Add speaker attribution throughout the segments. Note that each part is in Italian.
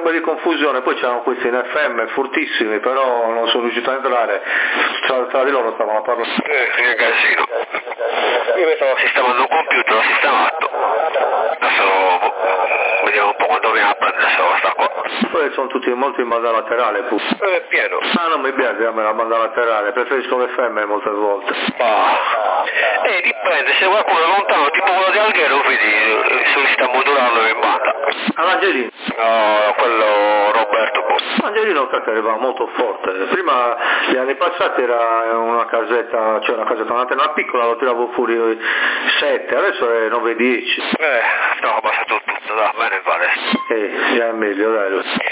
Speaker 1: po' di confusione, poi c'erano questi in FM fortissimi, però non sono riuscito a entrare, tra di loro stavano parlando.
Speaker 2: Che casino. Io mi stavo sistemando un computer, l'ho sistemato. Adesso vediamo un po' quando viene a prendere sta qua.
Speaker 1: Poi sono tutti molto in banda laterale pure.
Speaker 2: È pieno.
Speaker 1: Ah, non mi piace a me la banda laterale, preferisco le FM molte volte.
Speaker 2: Dipende, se qualcuno è lontano, tipo quello di Alghero, vedi, sul sistema modularlo in banda.
Speaker 1: All'Angelino?
Speaker 2: No, quello Roberto Bossi.
Speaker 1: Angelino che arriva molto forte. Prima, gli anni passati era una casetta, cioè un'antenna piccola, lo tiravo fuori 7, adesso è 9-10.
Speaker 2: No, ho abbassato tutto, da bene vale.
Speaker 1: Già è meglio, dai.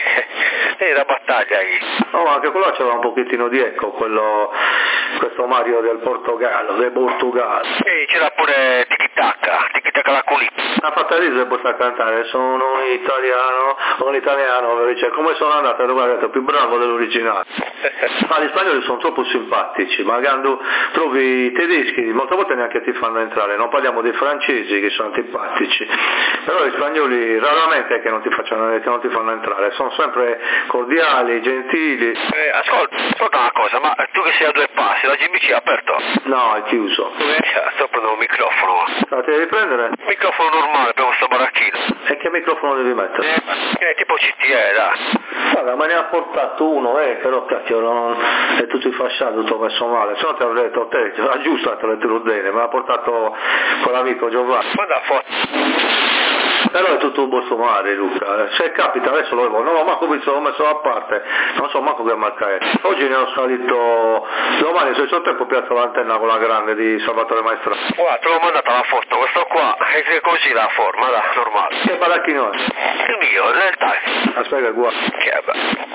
Speaker 2: La battaglia lì.
Speaker 1: No, ma anche quello c'era un pochettino di eco, questo Mario del Portogallo.
Speaker 2: C'era pure Tiki-Taka la culita.
Speaker 1: Ha fatto ridere poi sta cantare, sono un italiano, dice, come sono andato, ha detto, più bravo dell'originale. Ma gli spagnoli sono troppo simpatici, magari trovi i tedeschi, molte volte neanche ti fanno entrare, non parliamo dei francesi che sono antipatici, però gli spagnoli raramente che non ti fanno entrare, sono sempre cordiali, gentili.
Speaker 2: Ascolta una cosa, ma tu che sei a 2 passi, la GBC è aperto?
Speaker 1: No, è chiuso.
Speaker 2: Sto prendendo un microfono.
Speaker 1: La devi riprendere?
Speaker 2: Microfono normale per questo baracchino.
Speaker 1: E che microfono devi mettere?
Speaker 2: Tipo CTE, dai.
Speaker 1: Guarda, me ne ha portato uno, però cacchio, è tutto infasciato, tutto messo male, se no ti avrei detto, era giusto a te le bene, me l'ha portato quell'amico Giovanni.
Speaker 2: Guarda foto.
Speaker 1: Però è tutto un bosso male, Luca, se capita adesso lo devo, no, manco mi sono messo da parte, non so manco che marca è. Oggi ne ho salito, domani se c'ho tempo piazzo l'antenna con la grande di Salvatore Maestra.
Speaker 2: Guarda, te l'ho mandata la foto, questo qua è così la forma, da normale.
Speaker 1: Che baracchino è?
Speaker 2: Il mio, nel taxi.
Speaker 1: Aspetta, guarda.
Speaker 2: Che bello.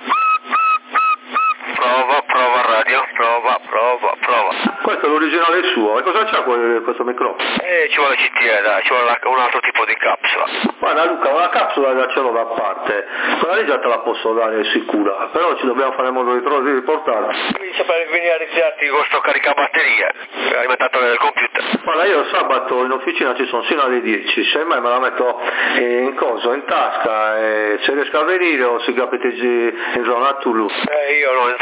Speaker 2: Prova radio, prova.
Speaker 1: Questo è l'originale suo, e cosa c'ha questo microfono?
Speaker 2: Ci vuole CTE, dai, ci vuole un altro tipo di capsula.
Speaker 1: Guarda Luca, una capsula già ce l'ho da parte, quella lì già te la posso dare sicura, però ci dobbiamo fare in modo di riportarla.
Speaker 2: Comincia per venire a ritirarti con sto caricabatterie, alimentatore del computer.
Speaker 1: Guarda, io sabato in officina ci sono sino alle 10, semmai me la metto in tasca, se riesco a venire o se capite in zona Toulouse.
Speaker 2: Io no, in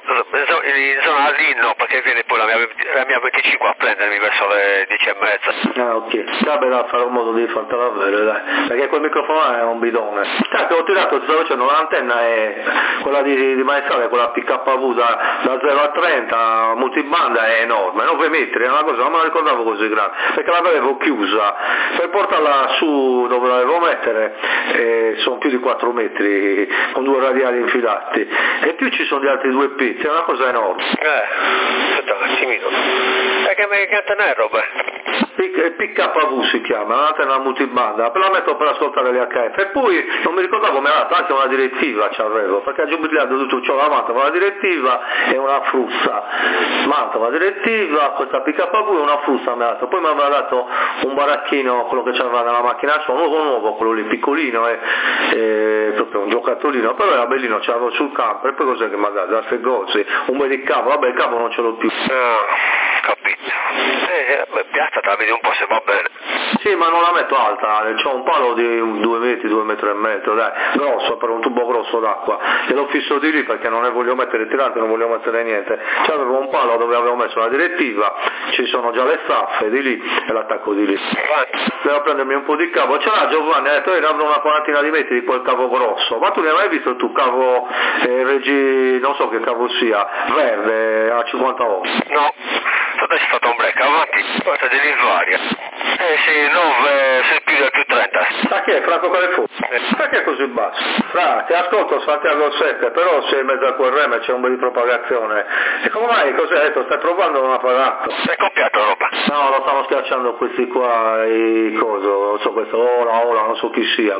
Speaker 2: zona lì no, perché viene poi la mia 25 a prendermi verso le 10:30.
Speaker 1: Ah, ok. Vabbè, farò un modo di fartela avere, dai, perché quel microfono è un bidone. Che ho tirato, ti stavo dicendo, l'antenna è quella di maestrale, quella PKV da 0 a 30, multibanda è enorme, 9 metri, è una cosa, non me la ricordavo così grande, perché l'avevo chiusa, per portarla su dove la devo mettere, sono più di 4 metri, con 2 radiali infilati, e più ci sono gli altri 2 pizzi, è una cosa enorme.
Speaker 2: Aspetta un attimino. Che antenna è, Robert?
Speaker 1: PKV si chiama, un'antenna multibanda, per la metto per ascoltare le HF, e poi non mi ricordavo, mi ha dato anche una direttiva, c'avevo, perché a Giubilato tutto ciò, la Mantova la direttiva e una frusta, Mantova direttiva, questa PKV e una frusta mi ha dato, poi mi aveva dato un baracchino, quello che c'aveva nella macchina sua, nuovo, quello lì piccolino, proprio un giocattolino, però era bellino, ce l'avevo sul campo, e poi cos'è che mi ha dato? Da Segozzi, un bel cavo, vabbè il cavo non ce l'ho più.
Speaker 2: Capito. Piazza te la vedi un po' se va bene.
Speaker 1: Sì, ma non la metto alta, c'ho un palo di 2 metri, 2 metri e mezzo, dai, grosso, per un tubo grosso d'acqua, e l'ho fisso di lì perché non ne voglio mettere tirante, non voglio mettere niente, c'avevo un palo dove avevo messo la direttiva, ci sono già le staffe di lì e l'attacco di lì. Devo prendermi un po' di cavo, ce l'ha Giovanni, ha detto io ne avrò una quarantina di metri di quel cavo grosso, ma tu ne hai mai visto tu cavo Reggi, non so che cavo sia, verde a 50 ohm?
Speaker 2: No. Adesso è stato un break, avanti, cosa devi varia. Sì, 9, sei più del più 30.
Speaker 1: Ma chi è? Franco Calefo? Perché è così basso? Fra, ti ascolto Santiago 7, però sei in mezzo a quel reme, c'è un po' di propagazione. E come mai? Cos'è? Detto, stai provando non ha pagato?
Speaker 2: È copiato roba.
Speaker 1: No, lo stanno schiacciando questi qua, non so questo, ora, non so chi sia.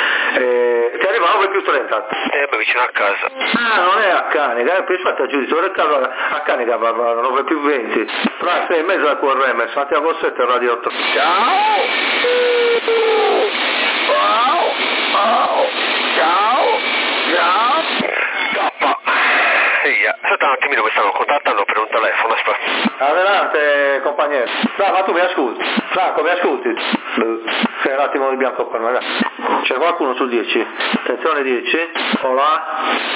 Speaker 1: Ti arriva 9 più 30?
Speaker 2: Vicino a casa.
Speaker 1: Ah, non è a Canica, infatti a giudizio del caso a Canica va 9 più 20. Fra, sei in mezzo a quel reme, Santiago 7 Radio 8.
Speaker 2: Ciao! Ciao! Aspetta un attimino, mi stanno contattando per un telefono, aspetta.
Speaker 1: Adelante compagnero. Ma tu mi ascolti? Franco, mi ascolti? Sei un attimo di bianco per me. C'è qualcuno sul 10? Attenzione 10. Hola.